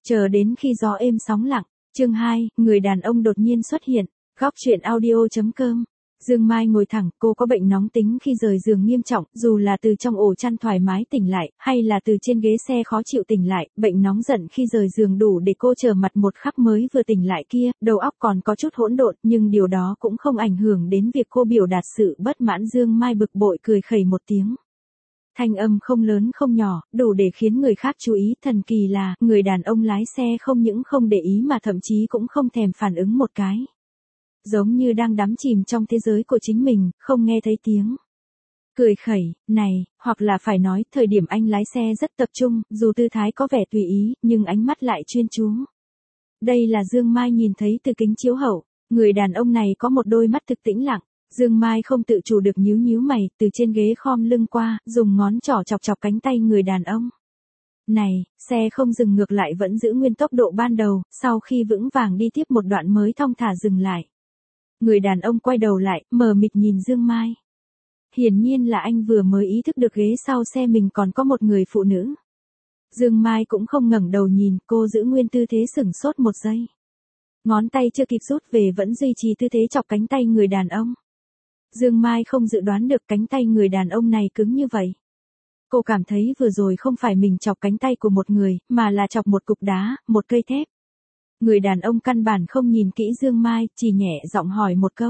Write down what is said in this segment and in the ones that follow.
Chờ đến khi gió êm sóng lặng, chương 2, người đàn ông đột nhiên xuất hiện, góc chuyện audio.com. Dương Mai ngồi thẳng, cô có bệnh nóng tính khi rời giường nghiêm trọng, dù là từ trong ổ chăn thoải mái tỉnh lại, hay là từ trên ghế xe khó chịu tỉnh lại, bệnh nóng giận khi rời giường đủ để cô trở mặt một khắc mới vừa tỉnh lại kia, đầu óc còn có chút hỗn độn, nhưng điều đó cũng không ảnh hưởng đến việc cô biểu đạt sự bất mãn. Dương Mai bực bội cười khẩy một tiếng. Thanh âm không lớn không nhỏ, đủ để khiến người khác chú ý. Thần kỳ là, người đàn ông lái xe không những không để ý mà thậm chí cũng không thèm phản ứng một cái. Giống như đang đắm chìm trong thế giới của chính mình, không nghe thấy tiếng cười khẩy này, hoặc là phải nói, thời điểm anh lái xe rất tập trung, dù tư thái có vẻ tùy ý, nhưng ánh mắt lại chuyên chú. Đây là Dương Mai nhìn thấy từ kính chiếu hậu, người đàn ông này có một đôi mắt thực tĩnh lặng. Dương Mai không tự chủ được nhíu nhíu mày, từ trên ghế khom lưng qua, dùng ngón trỏ chọc chọc cánh tay người đàn ông. Này, xe không dừng ngược lại vẫn giữ nguyên tốc độ ban đầu, sau khi vững vàng đi tiếp một đoạn mới thong thả dừng lại. Người đàn ông quay đầu lại, mờ mịt nhìn Dương Mai. Hiển nhiên là anh vừa mới ý thức được ghế sau xe mình còn có một người phụ nữ. Dương Mai cũng không ngẩng đầu nhìn, cô giữ nguyên tư thế sửng sốt một giây. Ngón tay chưa kịp rút về vẫn duy trì tư thế chọc cánh tay người đàn ông. Dương Mai không dự đoán được cánh tay người đàn ông này cứng như vậy. Cô cảm thấy vừa rồi không phải mình chọc cánh tay của một người, mà là chọc một cục đá, một cây thép. Người đàn ông căn bản không nhìn kỹ Dương Mai, chỉ nhẹ giọng hỏi một câu.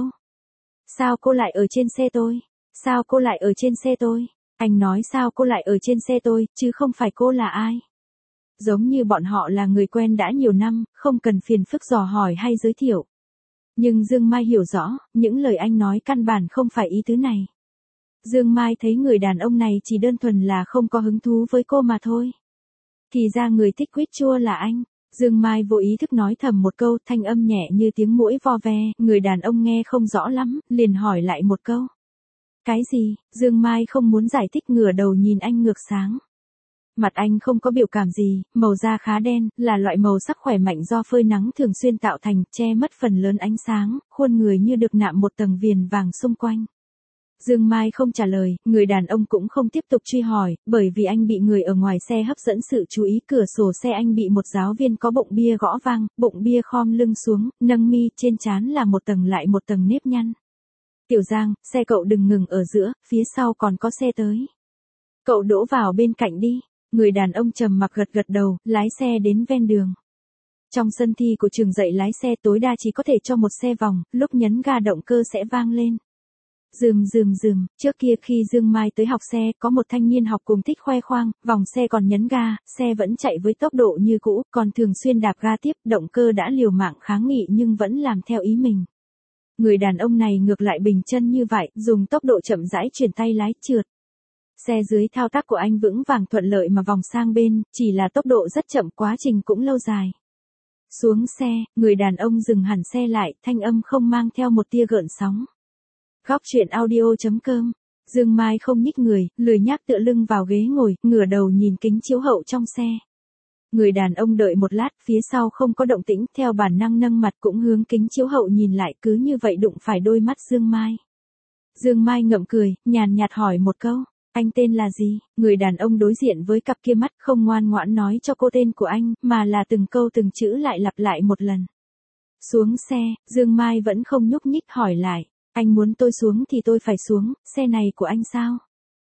Sao cô lại ở trên xe tôi? Sao cô lại ở trên xe tôi? Anh nói sao cô lại ở trên xe tôi, chứ không phải cô là ai? Giống như bọn họ là người quen đã nhiều năm, không cần phiền phức dò hỏi hay giới thiệu. Nhưng Dương Mai hiểu rõ, những lời anh nói căn bản không phải ý tứ này. Dương Mai thấy người đàn ông này chỉ đơn thuần là không có hứng thú với cô mà thôi. Thì ra người thích quýt chua là anh. Dương Mai vô ý thức nói thầm một câu, thanh âm nhẹ như tiếng muỗi vo ve, người đàn ông nghe không rõ lắm, liền hỏi lại một câu. Cái gì? Dương Mai không muốn giải thích, ngửa đầu nhìn anh ngược sáng. Mặt anh không có biểu cảm gì, màu da khá đen, là loại màu sắc khỏe mạnh do phơi nắng thường xuyên tạo thành, che mất phần lớn ánh sáng, khuôn người như được nạm một tầng viền vàng xung quanh. Dương Mai không trả lời, người đàn ông cũng không tiếp tục truy hỏi, bởi vì anh bị người ở ngoài xe hấp dẫn sự chú ý. Cửa sổ xe anh bị một giáo viên có bụng bia gõ vang, bụng bia khom lưng xuống, nâng mi, trên trán là một tầng lại một tầng nếp nhăn. Tiểu Giang, xe cậu đừng ngừng ở giữa, phía sau còn có xe tới. Cậu đỗ vào bên cạnh đi. Người đàn ông trầm mặc gật gật đầu, lái xe đến ven đường. Trong sân thi của trường dạy lái xe tối đa chỉ có thể cho một xe vòng, lúc nhấn ga động cơ sẽ vang lên. Rườm rườm rườm, trước kia khi Dương Mai tới học xe, có một thanh niên học cùng thích khoe khoang, vòng xe còn nhấn ga, xe vẫn chạy với tốc độ như cũ, còn thường xuyên đạp ga tiếp, động cơ đã liều mạng kháng nghị nhưng vẫn làm theo ý mình. Người đàn ông này ngược lại bình chân như vậy, dùng tốc độ chậm rãi chuyển tay lái trượt. Xe dưới thao tác của anh vững vàng thuận lợi mà vòng sang bên, chỉ là tốc độ rất chậm, quá trình cũng lâu dài. Xuống xe, người đàn ông dừng hẳn xe lại, thanh âm không mang theo một tia gợn sóng. Góc chuyện audio.com. Dương Mai không nhích người, lười nhác tựa lưng vào ghế ngồi, ngửa đầu nhìn kính chiếu hậu trong xe. Người đàn ông đợi một lát, phía sau không có động tĩnh, theo bản năng nâng mặt cũng hướng kính chiếu hậu nhìn lại, cứ như vậy đụng phải đôi mắt Dương Mai. Dương Mai ngậm cười, nhàn nhạt hỏi một câu. Anh tên là gì? Người đàn ông đối diện với cặp kia mắt không ngoan ngoãn nói cho cô tên của anh, mà là từng câu từng chữ lại lặp lại một lần. Xuống xe, Dương Mai vẫn không nhúc nhích hỏi lại. Anh muốn tôi xuống thì tôi phải xuống, xe này của anh sao?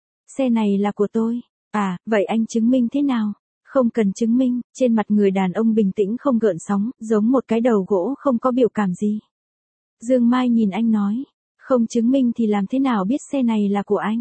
Xe này là của tôi. À, vậy anh chứng minh thế nào? Không cần chứng minh, trên mặt người đàn ông bình tĩnh không gợn sóng, giống một cái đầu gỗ không có biểu cảm gì. Dương Mai nhìn anh nói, không chứng minh thì làm thế nào biết xe này là của anh?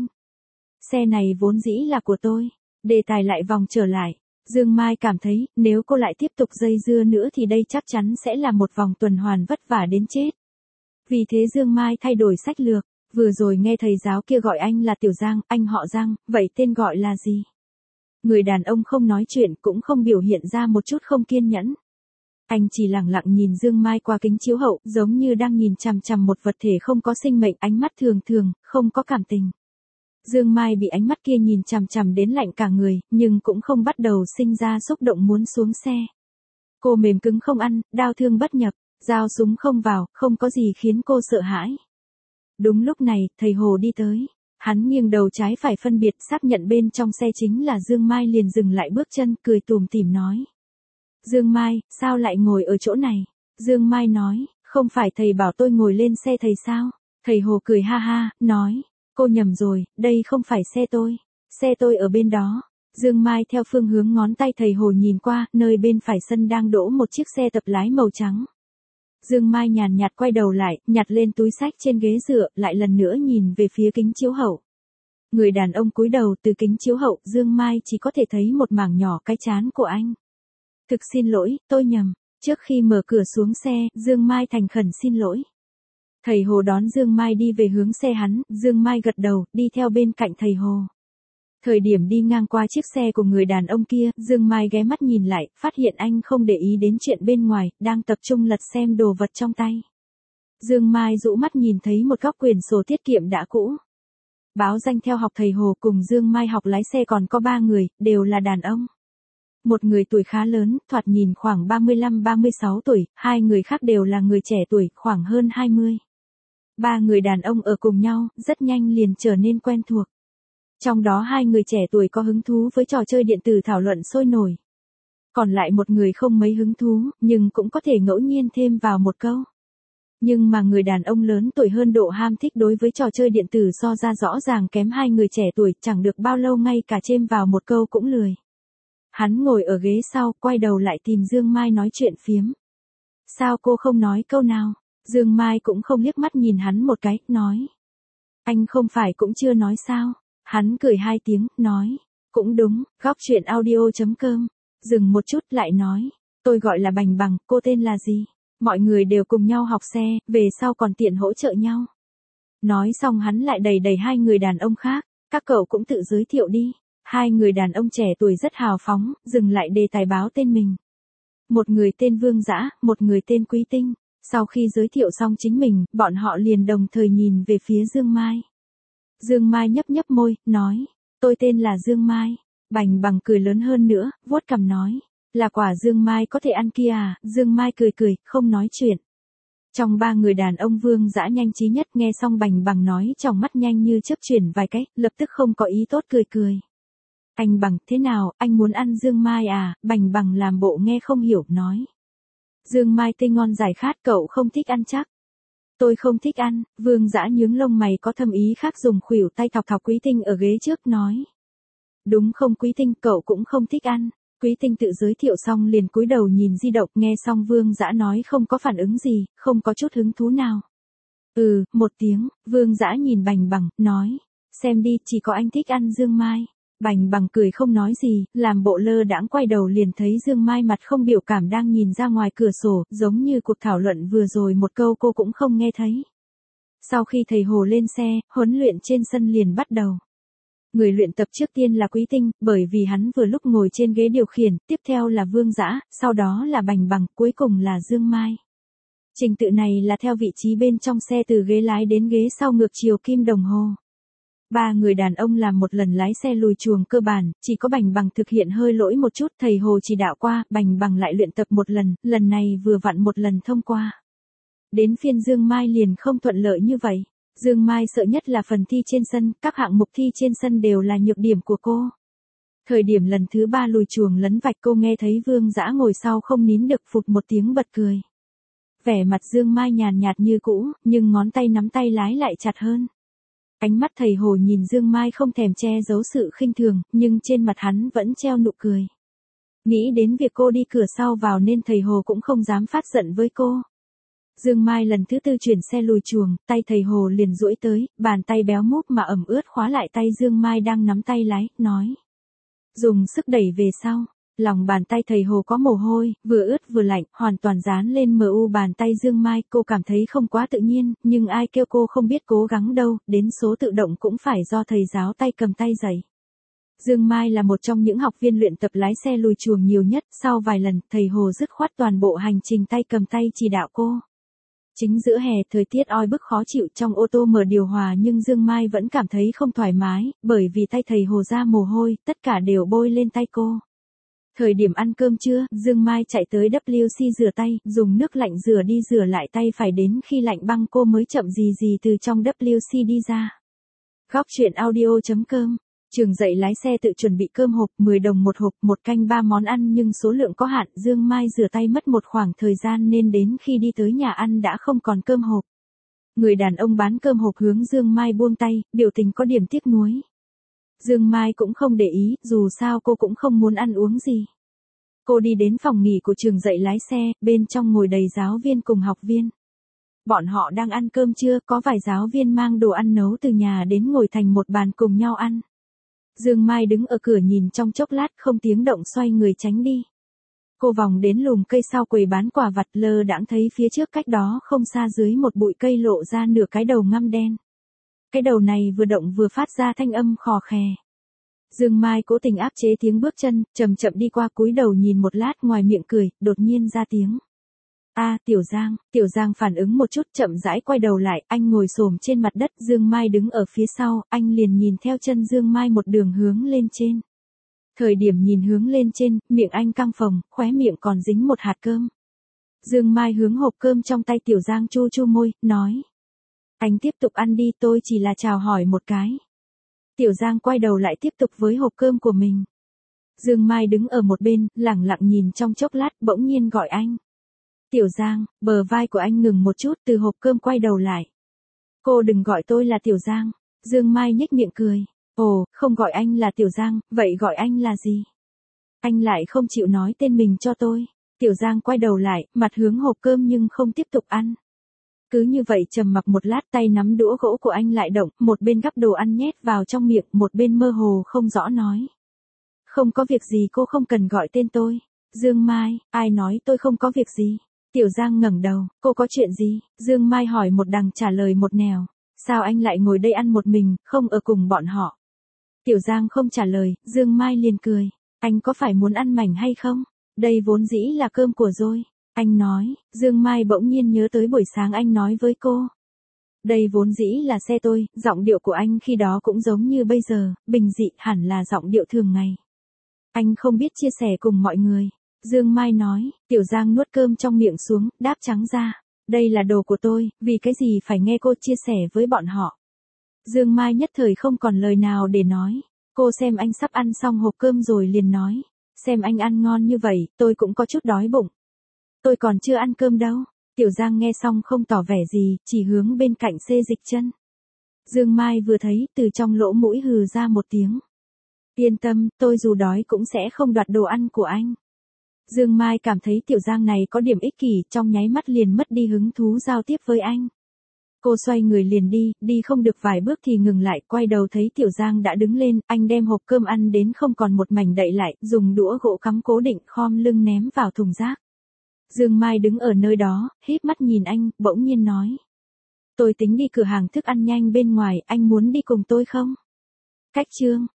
Xe này vốn dĩ là của tôi. Đề tài lại vòng trở lại. Dương Mai cảm thấy, nếu cô lại tiếp tục dây dưa nữa thì đây chắc chắn sẽ là một vòng tuần hoàn vất vả đến chết. Vì thế Dương Mai thay đổi sách lược. Vừa rồi nghe thầy giáo kia gọi anh là Tiểu Giang, anh họ Giang, vậy tên gọi là gì? Người đàn ông không nói chuyện, cũng không biểu hiện ra một chút không kiên nhẫn. Anh chỉ lặng lặng nhìn Dương Mai qua kính chiếu hậu, giống như đang nhìn chằm chằm một vật thể không có sinh mệnh, ánh mắt thường thường, không có cảm tình. Dương Mai bị ánh mắt kia nhìn chằm chằm đến lạnh cả người, nhưng cũng không bắt đầu sinh ra xúc động muốn xuống xe. Cô mềm cứng không ăn, đau thương bất nhập, dao súng không vào, không có gì khiến cô sợ hãi. Đúng lúc này, thầy Hồ đi tới. Hắn nghiêng đầu trái phải phân biệt, xác nhận bên trong xe chính là Dương Mai, liền dừng lại bước chân, cười tủm tỉm nói. Dương Mai, sao lại ngồi ở chỗ này? Dương Mai nói, không phải thầy bảo tôi ngồi lên xe thầy sao? Thầy Hồ cười ha ha, nói, cô nhầm rồi, đây không phải xe tôi ở bên đó. Dương Mai theo phương hướng ngón tay thầy Hồ nhìn qua, nơi bên phải sân đang đỗ một chiếc xe tập lái màu trắng. Dương Mai nhàn nhạt quay đầu lại, nhặt lên túi xách trên ghế dựa, lại lần nữa nhìn về phía kính chiếu hậu. Người đàn ông cúi đầu từ kính chiếu hậu, Dương Mai chỉ có thể thấy một mảng nhỏ cái trán của anh. Thực xin lỗi, tôi nhầm. Trước khi mở cửa xuống xe, Dương Mai thành khẩn xin lỗi. Thầy Hồ đón Dương Mai đi về hướng xe hắn, Dương Mai gật đầu, đi theo bên cạnh thầy Hồ. Thời điểm đi ngang qua chiếc xe của người đàn ông kia, Dương Mai ghé mắt nhìn lại, phát hiện anh không để ý đến chuyện bên ngoài, đang tập trung lật xem đồ vật trong tay. Dương Mai dụ mắt nhìn thấy một góc quyển sổ tiết kiệm đã cũ. Báo danh theo học thầy Hồ cùng Dương Mai học lái xe còn có 3 người, đều là đàn ông. Một người tuổi khá lớn, thoạt nhìn khoảng 35-36 tuổi, 2 người khác đều là người trẻ tuổi, khoảng hơn 20. 3 người đàn ông ở cùng nhau, rất nhanh liền trở nên quen thuộc. Trong đó 2 người trẻ tuổi có hứng thú với trò chơi điện tử thảo luận sôi nổi. Còn lại một người không mấy hứng thú, nhưng cũng có thể ngẫu nhiên thêm vào một câu. Nhưng mà người đàn ông lớn tuổi hơn độ ham thích đối với trò chơi điện tử so ra rõ ràng kém 2 người trẻ tuổi, chẳng được bao lâu ngay cả chêm vào một câu cũng lười. Hắn ngồi ở ghế sau, quay đầu lại tìm Dương Mai nói chuyện phiếm. Sao cô không nói câu nào? Dương Mai cũng không liếc mắt nhìn hắn một cái, nói. Anh không phải cũng chưa nói sao? Hắn cười 2 tiếng, nói. Cũng đúng, góc chuyện audio.com. Dừng một chút lại nói. Tôi gọi là Bành Bằng, cô tên là gì? Mọi người đều cùng nhau học xe, về sau còn tiện hỗ trợ nhau. Nói xong hắn lại đẩy 2 người đàn ông khác. Các cậu cũng tự giới thiệu đi. 2 người đàn ông trẻ tuổi rất hào phóng, dừng lại đề tài báo tên mình. Một người tên Vương Dã, một người tên Quý Tinh. Sau khi giới thiệu xong chính mình, bọn họ liền đồng thời nhìn về phía Dương Mai. Dương Mai nhấp môi, nói, tôi tên là Dương Mai. Bành Bằng cười lớn hơn nữa, vuốt cằm nói, là quả Dương Mai có thể ăn kia à? Dương Mai cười, không nói chuyện. Trong 3 người đàn ông Vương Dã nhanh trí nhất, nghe xong Bành Bằng nói trong mắt nhanh như chớp chuyển vài cái, lập tức không có ý tốt cười. Anh Bằng, thế nào, anh muốn ăn Dương Mai à? Bành Bằng làm bộ nghe không hiểu, nói. Dương Mai tê ngon giải khát, cậu không thích ăn chắc. Tôi không thích ăn. Vương Dã nhướng lông mày có thâm ý khác, dùng khuỷu tay thọc Quý Tinh ở ghế trước, nói. Đúng không Quý Tinh, cậu cũng không thích ăn. Quý Tinh tự giới thiệu xong liền cúi đầu nhìn di động, nghe xong Vương Dã nói không có phản ứng gì, không có chút hứng thú nào. Một tiếng, Vương Dã nhìn Bành Bằng, nói. Xem đi, chỉ có anh thích ăn Dương Mai. Bành Bằng cười không nói gì, làm bộ lơ đãng, quay đầu liền thấy Dương Mai mặt không biểu cảm đang nhìn ra ngoài cửa sổ, giống như cuộc thảo luận vừa rồi một câu cô cũng không nghe thấy. Sau khi thầy Hồ lên xe, huấn luyện trên sân liền bắt đầu. Người luyện tập trước tiên là Quý Tinh, bởi vì hắn vừa lúc ngồi trên ghế điều khiển, tiếp theo là Vương Dã, sau đó là Bành Bằng, cuối cùng là Dương Mai. Trình tự này là theo vị trí bên trong xe từ ghế lái đến ghế sau ngược chiều kim đồng hồ. 3 người đàn ông làm một lần lái xe lùi chuồng cơ bản, chỉ có Bành Bằng thực hiện hơi lỗi một chút, thầy Hồ chỉ đạo qua, Bành Bằng lại luyện tập một lần này vừa vặn một lần thông qua. Đến phiên Dương Mai liền không thuận lợi như vậy. Dương Mai sợ nhất là phần thi trên sân, các hạng mục thi trên sân đều là nhược điểm của cô. Thời điểm lần thứ 3 lùi chuồng lấn vạch, cô nghe thấy Vương Dã ngồi sau không nín được phụt một tiếng bật cười. Vẻ mặt Dương Mai nhàn nhạt như cũ, nhưng ngón tay nắm tay lái lại chặt hơn. Ánh mắt thầy Hồ nhìn Dương Mai không thèm che giấu sự khinh thường, nhưng trên mặt hắn vẫn treo nụ cười. Nghĩ đến việc cô đi cửa sau vào nên thầy Hồ cũng không dám phát giận với cô. Dương Mai lần thứ 4 chuyển xe lùi chuồng, tay thầy Hồ liền duỗi tới, bàn tay béo múp mà ẩm ướt khóa lại tay Dương Mai đang nắm tay lái, nói. Dùng sức đẩy về sau. Lòng bàn tay thầy Hồ có mồ hôi, vừa ướt vừa lạnh, hoàn toàn dán lên mu bàn tay Dương Mai, cô cảm thấy không quá tự nhiên, nhưng ai kêu cô không biết cố gắng đâu, đến số tự động cũng phải do thầy giáo tay cầm tay dạy. Dương Mai là một trong những học viên luyện tập lái xe lùi chuồng nhiều nhất, sau vài lần, thầy Hồ dứt khoát toàn bộ hành trình tay cầm tay chỉ đạo cô. Chính giữa hè, thời tiết oi bức khó chịu, trong ô tô mở điều hòa nhưng Dương Mai vẫn cảm thấy không thoải mái, bởi vì tay thầy Hồ ra mồ hôi, tất cả đều bôi lên tay cô. Thời điểm ăn cơm trưa, Dương Mai chạy tới WC rửa tay, dùng nước lạnh rửa đi rửa lại tay, phải đến khi lạnh băng cô mới chậm gì từ trong WC đi ra. Góc chuyện audio.com Trường dạy lái xe tự chuẩn bị cơm hộp 10 đồng một hộp, một canh 3 món ăn nhưng số lượng có hạn. Dương Mai rửa tay mất một khoảng thời gian nên đến khi đi tới nhà ăn đã không còn cơm hộp. Người đàn ông bán cơm hộp hướng Dương Mai buông tay, biểu tình có điểm tiếc nuối. Dương Mai cũng không để ý, dù sao cô cũng không muốn ăn uống gì. Cô đi đến phòng nghỉ của trường dạy lái xe, bên trong ngồi đầy giáo viên cùng học viên. Bọn họ đang ăn cơm trưa, có vài giáo viên mang đồ ăn nấu từ nhà đến ngồi thành một bàn cùng nhau ăn. Dương Mai đứng ở cửa nhìn trong chốc lát không tiếng động xoay người tránh đi. Cô vòng đến lùm cây sau quầy bán quả vặt, lơ đãng thấy phía trước cách đó không xa dưới một bụi cây lộ ra nửa cái đầu ngăm đen. Cái đầu này vừa động vừa phát ra thanh âm khò khè. Dương Mai cố tình áp chế tiếng bước chân, chậm chậm đi qua, cúi đầu nhìn một lát, ngoài miệng cười, đột nhiên ra tiếng. A, Tiểu Giang. Tiểu Giang phản ứng một chút, chậm rãi quay đầu lại, anh ngồi xổm trên mặt đất, Dương Mai đứng ở phía sau, anh liền nhìn theo chân Dương Mai một đường hướng lên trên. Thời điểm nhìn hướng lên trên, miệng anh căng phồng, khóe miệng còn dính một hạt cơm. Dương Mai hướng hộp cơm trong tay Tiểu Giang chu chu môi, nói. Anh tiếp tục ăn đi, tôi chỉ là chào hỏi một cái. Tiểu Giang quay đầu lại tiếp tục với hộp cơm của mình. Dương Mai đứng ở một bên, lẳng lặng nhìn trong chốc lát, bỗng nhiên gọi anh. Tiểu Giang. Bờ vai của anh ngừng một chút, từ hộp cơm quay đầu lại. Cô đừng gọi tôi là Tiểu Giang. Dương Mai nhếch miệng cười. Ồ, không gọi anh là Tiểu Giang, vậy gọi anh là gì? Anh lại không chịu nói tên mình cho tôi. Tiểu Giang quay đầu lại, mặt hướng hộp cơm nhưng không tiếp tục ăn. Cứ như vậy trầm mặc một lát, tay nắm đũa gỗ của anh lại động, một bên gắp đồ ăn nhét vào trong miệng, một bên mơ hồ không rõ nói. Không có việc gì, cô không cần gọi tên tôi. Dương Mai, ai nói tôi không có việc gì? Tiểu Giang ngẩng đầu, cô có chuyện gì? Dương Mai hỏi một đằng trả lời một nẻo. Sao anh lại ngồi đây ăn một mình, không ở cùng bọn họ? Tiểu Giang không trả lời, Dương Mai liền cười. Anh có phải muốn ăn mảnh hay không? Đây vốn dĩ là cơm của tôi. Anh nói, Dương Mai bỗng nhiên nhớ tới buổi sáng anh nói với cô. Đây vốn dĩ là xe tôi, giọng điệu của anh khi đó cũng giống như bây giờ, bình dị, hẳn là giọng điệu thường ngày. Anh không biết chia sẻ cùng mọi người. Dương Mai nói, Tiểu Giang nuốt cơm trong miệng xuống, đáp trắng ra. Đây là đồ của tôi, vì cái gì phải nghe cô chia sẻ với bọn họ. Dương Mai nhất thời không còn lời nào để nói. Cô xem anh sắp ăn xong hộp cơm rồi liền nói. Xem anh ăn ngon như vậy, tôi cũng có chút đói bụng. Tôi còn chưa ăn cơm đâu. Tiểu Giang nghe xong không tỏ vẻ gì, chỉ hướng bên cạnh xê dịch chân. Dương Mai vừa thấy, từ trong lỗ mũi hừ ra một tiếng. Yên tâm, tôi dù đói cũng sẽ không đoạt đồ ăn của anh. Dương Mai cảm thấy Tiểu Giang này có điểm ích kỷ, trong nháy mắt liền mất đi hứng thú giao tiếp với anh. Cô xoay người liền đi không được vài bước thì ngừng lại, quay đầu thấy Tiểu Giang đã đứng lên, anh đem hộp cơm ăn đến không còn một mảnh đậy lại, dùng đũa gỗ cắm cố định, khom lưng ném vào thùng rác. Dương Mai đứng ở nơi đó, híp mắt nhìn anh, bỗng nhiên nói. Tôi tính đi cửa hàng thức ăn nhanh bên ngoài, anh muốn đi cùng tôi không? Cách chương.